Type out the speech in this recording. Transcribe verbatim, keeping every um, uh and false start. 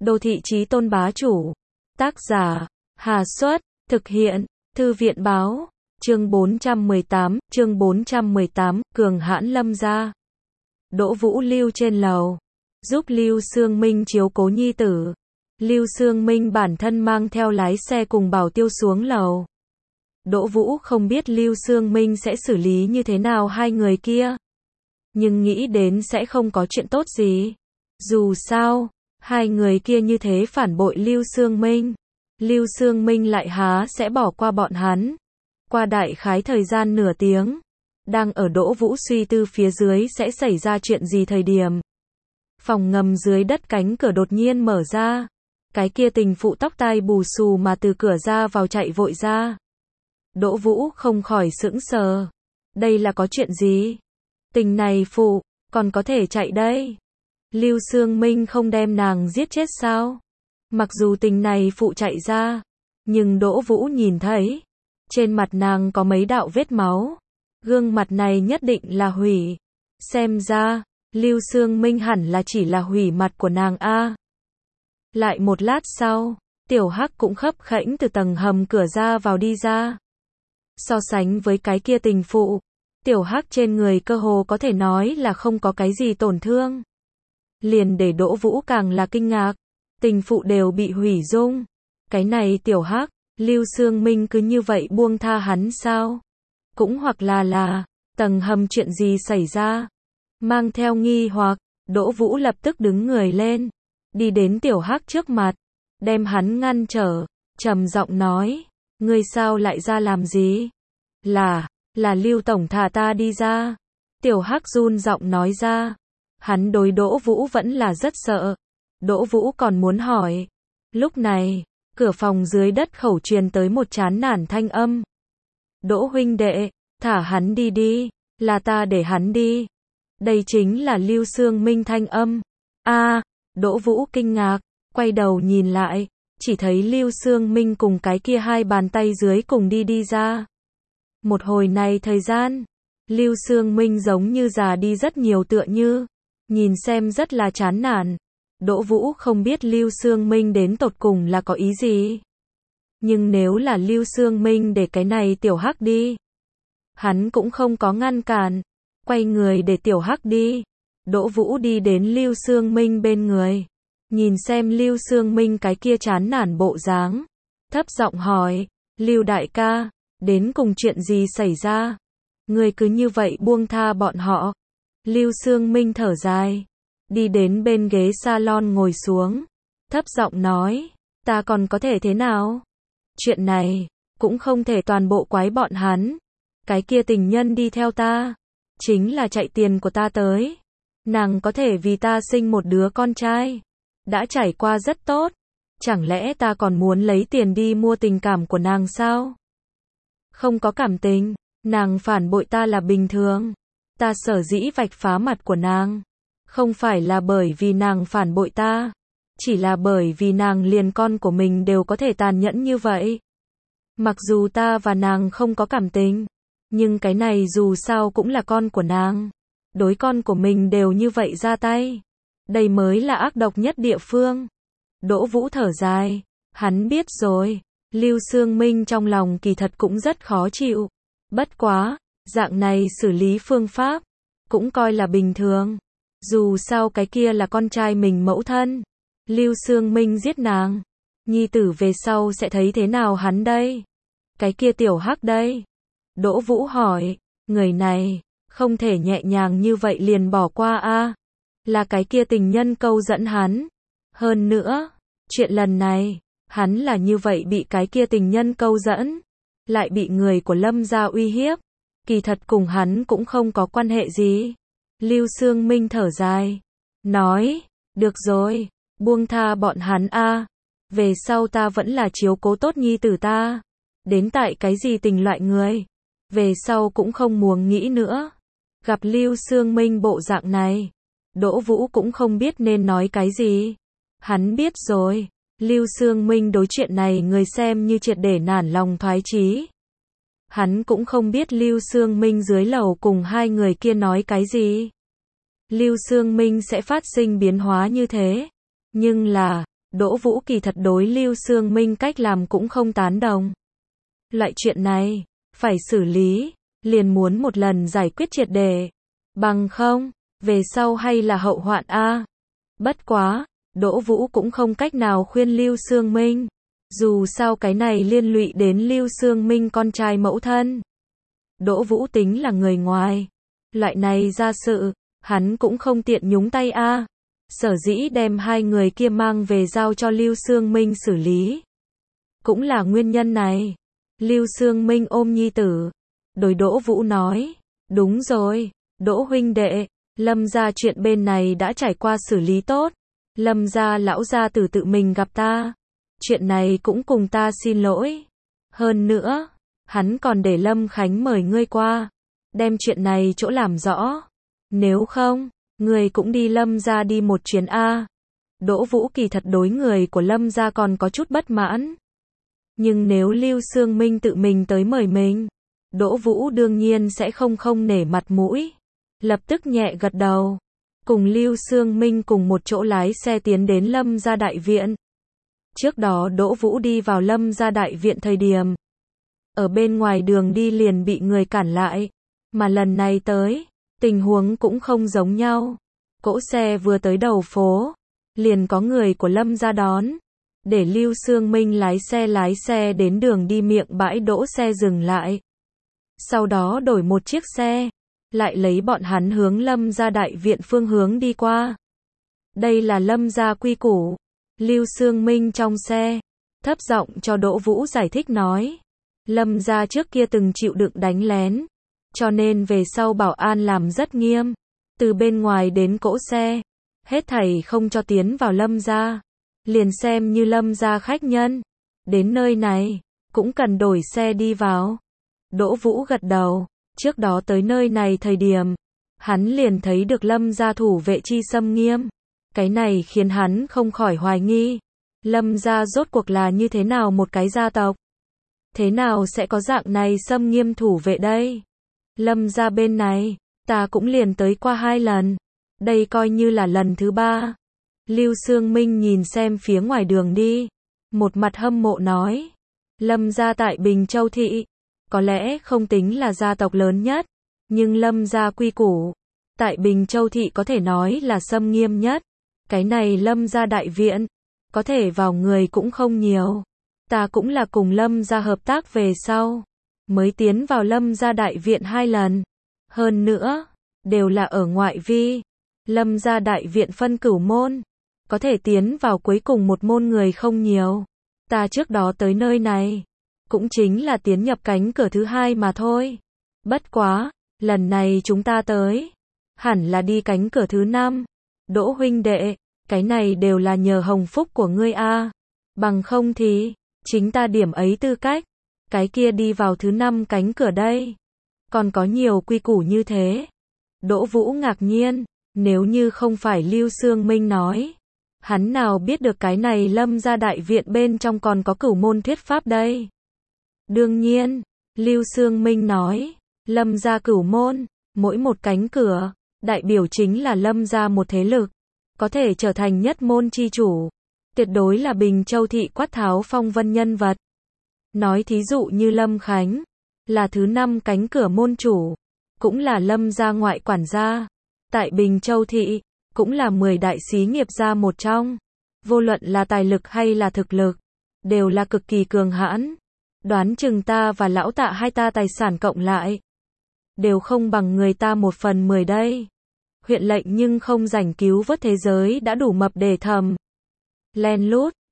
Đô thị chí tôn bá chủ. Tác giả, Hà Xuất, thực hiện, Thư viện báo, chương bốn trăm mười tám, chương bốn trăm mười tám, cường hãn lâm gia. Đỗ Vũ lưu trên lầu, giúp Lưu Sương Minh chiếu cố nhi tử. Lưu Sương Minh bản thân mang theo lái xe cùng bảo tiêu xuống lầu. Đỗ Vũ không biết Lưu Sương Minh sẽ xử lý như thế nào hai người kia, nhưng nghĩ đến sẽ không có chuyện tốt gì. Dù sao, hai người kia như thế phản bội Lưu Sương Minh, Lưu Sương Minh lại há sẽ bỏ qua bọn hắn. Qua đại khái thời gian nửa tiếng, đang ở Đỗ Vũ suy tư phía dưới sẽ xảy ra chuyện gì thời điểm, phòng ngầm dưới đất cánh cửa đột nhiên mở ra. Cái kia tình phụ tóc tai bù xù mà từ cửa ra vào chạy vội ra. Đỗ Vũ không khỏi sững sờ. Đây là có chuyện gì? Tình này phụ, còn có thể chạy đây? Lưu Sương Minh không đem nàng giết chết sao? Mặc dù tình này phụ chạy ra, nhưng Đỗ Vũ nhìn thấy, trên mặt nàng có mấy đạo vết máu. Gương mặt này nhất định là hủy. Xem ra, Lưu Sương Minh hẳn là chỉ là hủy mặt của nàng a. Lại một lát sau, Tiểu Hắc cũng khấp khễnh từ tầng hầm cửa ra vào đi ra. So sánh với cái kia tình phụ, Tiểu Hắc trên người cơ hồ có thể nói là không có cái gì tổn thương. Liền để Đỗ Vũ càng là kinh ngạc, tình phụ đều bị hủy dung. Cái này Tiểu Hắc, Lưu Sương Minh cứ như vậy buông tha hắn sao? Cũng hoặc là là, tầng hầm chuyện gì xảy ra? Mang theo nghi hoặc, Đỗ Vũ lập tức đứng người lên, đi đến Tiểu Hắc trước mặt, đem hắn ngăn trở, trầm giọng nói, ngươi sao lại ra làm gì? Là, là Lưu tổng thả ta đi ra. Tiểu Hắc run giọng nói ra. Hắn đối Đỗ Vũ vẫn là rất sợ. Đỗ Vũ còn muốn hỏi. Lúc này, cửa phòng dưới đất khẩu truyền tới một chán nản thanh âm. Đỗ huynh đệ, thả hắn đi đi, là ta để hắn đi. Đây chính là Lưu Sương Minh thanh âm. A, Đỗ Vũ kinh ngạc, quay đầu nhìn lại, chỉ thấy Lưu Sương Minh cùng cái kia hai bàn tay dưới cùng đi đi ra. Một hồi này thời gian, Lưu Sương Minh giống như già đi rất nhiều tựa như, nhìn xem rất là chán nản. Đỗ Vũ không biết Lưu Sương Minh đến tột cùng là có ý gì. Nhưng nếu là Lưu Sương Minh để cái này Tiểu Hắc đi, hắn cũng không có ngăn cản, quay người để Tiểu Hắc đi. Đỗ Vũ đi đến Lưu Sương Minh bên người, nhìn xem Lưu Sương Minh cái kia chán nản bộ dáng, thấp giọng hỏi, Lưu đại ca, đến cùng chuyện gì xảy ra? Ngươi cứ như vậy buông tha bọn họ. Lưu Sương Minh thở dài, đi đến bên ghế salon ngồi xuống, thấp giọng nói, ta còn có thể thế nào? Chuyện này, cũng không thể toàn bộ quái bọn hắn. Cái kia tình nhân đi theo ta, chính là chạy tiền của ta tới. Nàng có thể vì ta sinh một đứa con trai, đã trải qua rất tốt. Chẳng lẽ ta còn muốn lấy tiền đi mua tình cảm của nàng sao? Không có cảm tình, nàng phản bội ta là bình thường. Ta sở dĩ vạch phá mặt của nàng, không phải là bởi vì nàng phản bội ta, chỉ là bởi vì nàng liền con của mình đều có thể tàn nhẫn như vậy. Mặc dù ta và nàng không có cảm tình, nhưng cái này dù sao cũng là con của nàng. Đối con của mình đều như vậy ra tay. Đây mới là ác độc nhất địa phương. Đỗ Vũ thở dài, hắn biết rồi. Lưu Sương Minh trong lòng kỳ thật cũng rất khó chịu. Bất quá, dạng này xử lý phương pháp, cũng coi là bình thường. Dù sao cái kia là con trai mình mẫu thân. Lưu Sương Minh giết nàng, nhi tử về sau sẽ thấy thế nào hắn đây? Cái kia Tiểu Hắc đây? Đỗ Vũ hỏi, người này, không thể nhẹ nhàng như vậy liền bỏ qua a. Là cái kia tình nhân câu dẫn hắn. Hơn nữa, chuyện lần này, hắn là như vậy bị cái kia tình nhân câu dẫn, lại bị người của Lâm gia uy hiếp. Kỳ thật cùng hắn cũng không có quan hệ gì. Lưu Sương Minh thở dài, nói, được rồi, buông tha bọn hắn a. Về sau ta vẫn là chiếu cố tốt nhi tử ta. Đến tại cái gì tình loại người, về sau cũng không muốn nghĩ nữa. Gặp Lưu Sương Minh bộ dạng này, Đỗ Vũ cũng không biết nên nói cái gì. Hắn biết rồi, Lưu Sương Minh đối chuyện này người xem như triệt để nản lòng thoái chí. Hắn cũng không biết Lưu Sương Minh dưới lầu cùng hai người kia nói cái gì. Lưu Sương Minh sẽ phát sinh biến hóa như thế. Nhưng là, Đỗ Vũ kỳ thật đối Lưu Xương Minh cách làm cũng không tán đồng. Loại chuyện này, phải xử lý, liền muốn một lần giải quyết triệt để. Bằng không, về sau hay là hậu hoạn a. Bất quá, Đỗ Vũ cũng không cách nào khuyên Lưu Xương Minh. Dù sao cái này liên lụy đến Lưu Xương Minh con trai mẫu thân. Đỗ Vũ tính là người ngoài. Loại này ra sự, hắn cũng không tiện nhúng tay a. Sở dĩ đem hai người kia mang về giao cho Lưu Xương Minh xử lý. Cũng là nguyên nhân này. Lưu Xương Minh ôm nhi tử. Đối Đỗ Vũ nói. Đúng rồi, Đỗ huynh đệ, Lâm gia chuyện bên này đã trải qua xử lý tốt. Lâm gia lão gia tử tự mình gặp ta. Chuyện này cũng cùng ta xin lỗi. Hơn nữa, hắn còn để Lâm Khánh mời ngươi qua. Đem chuyện này chỗ làm rõ. Nếu không, ngươi cũng đi Lâm gia đi một chuyến a. Đỗ Vũ kỳ thật đối người của Lâm gia còn có chút bất mãn. Nhưng nếu Lưu Xương Minh tự mình tới mời mình, Đỗ Vũ đương nhiên sẽ không không nể mặt mũi. Lập tức nhẹ gật đầu. Cùng Lưu Xương Minh cùng một chỗ lái xe tiến đến Lâm gia đại viện. Trước đó Đỗ Vũ đi vào Lâm gia đại viện thời điểm. Ở bên ngoài đường đi liền bị người cản lại. Mà lần này tới, tình huống cũng không giống nhau. Cỗ xe vừa tới đầu phố, liền có người của Lâm gia đón. Để Lưu Xương Minh lái xe lái xe đến đường đi miệng bãi đỗ xe dừng lại. Sau đó đổi một chiếc xe, lại lấy bọn hắn hướng Lâm gia đại viện phương hướng đi qua. Đây là Lâm gia quy củ. Lưu Xương Minh trong xe, thấp giọng cho Đỗ Vũ giải thích nói. Lâm gia trước kia từng chịu đựng đánh lén, cho nên về sau bảo an làm rất nghiêm. Từ bên ngoài đến cỗ xe, hết thảy không cho tiến vào Lâm gia. Liền xem như Lâm gia khách nhân. Đến nơi này, cũng cần đổi xe đi vào. Đỗ Vũ gật đầu. Trước đó tới nơi này thời điểm, hắn liền thấy được Lâm gia thủ vệ chi xâm nghiêm. Cái này khiến hắn không khỏi hoài nghi. Lâm gia rốt cuộc là như thế nào một cái gia tộc? Thế nào sẽ có dạng này xâm nghiêm thủ vệ đây? Lâm gia bên này, ta cũng liền tới qua hai lần. Đây coi như là lần thứ ba. Lưu Xương Minh nhìn xem phía ngoài đường đi. Một mặt hâm mộ nói. Lâm gia tại Bình Châu Thị. Có lẽ không tính là gia tộc lớn nhất. Nhưng Lâm gia quy củ. Tại Bình Châu Thị có thể nói là xâm nghiêm nhất. Cái này Lâm gia đại viện. Có thể vào người cũng không nhiều. Ta cũng là cùng Lâm gia hợp tác về sau. Mới tiến vào Lâm gia đại viện hai lần. Hơn nữa, đều là ở ngoại vi. Lâm gia đại viện phân cửu môn. Có thể tiến vào cuối cùng một môn người không nhiều. Ta trước đó tới nơi này, cũng chính là tiến nhập cánh cửa thứ hai mà thôi. Bất quá, lần này chúng ta tới, hẳn là đi cánh cửa thứ năm. Đỗ huynh đệ, cái này đều là nhờ hồng phúc của ngươi a. Bằng không thì, chính ta điểm ấy tư cách, cái kia đi vào thứ năm cánh cửa đây. Còn có nhiều quy củ như thế. Đỗ Vũ ngạc nhiên, nếu như không phải Lưu Xương Minh nói. Hắn nào biết được cái này Lâm gia đại viện bên trong còn có cửu môn thuyết pháp đây. Đương nhiên, Lưu Xương Minh nói, Lâm gia cửu môn, mỗi một cánh cửa, đại biểu chính là Lâm gia một thế lực, có thể trở thành nhất môn chi chủ. Tuyệt đối là Bình Châu Thị quát tháo phong vân nhân vật. Nói thí dụ như Lâm Khánh, là thứ năm cánh cửa môn chủ, cũng là Lâm gia ngoại quản gia. Tại Bình Châu Thị, cũng là mười đại xí nghiệp gia một trong. Vô luận là tài lực hay là thực lực, đều là cực kỳ cường hãn. Đoán chừng ta và lão Tạ hai ta tài sản cộng lại, đều không bằng người ta một phần mười đây. Huyện lệnh nhưng không rảnh cứu vớt thế giới đã đủ mập để thầm. Len lút,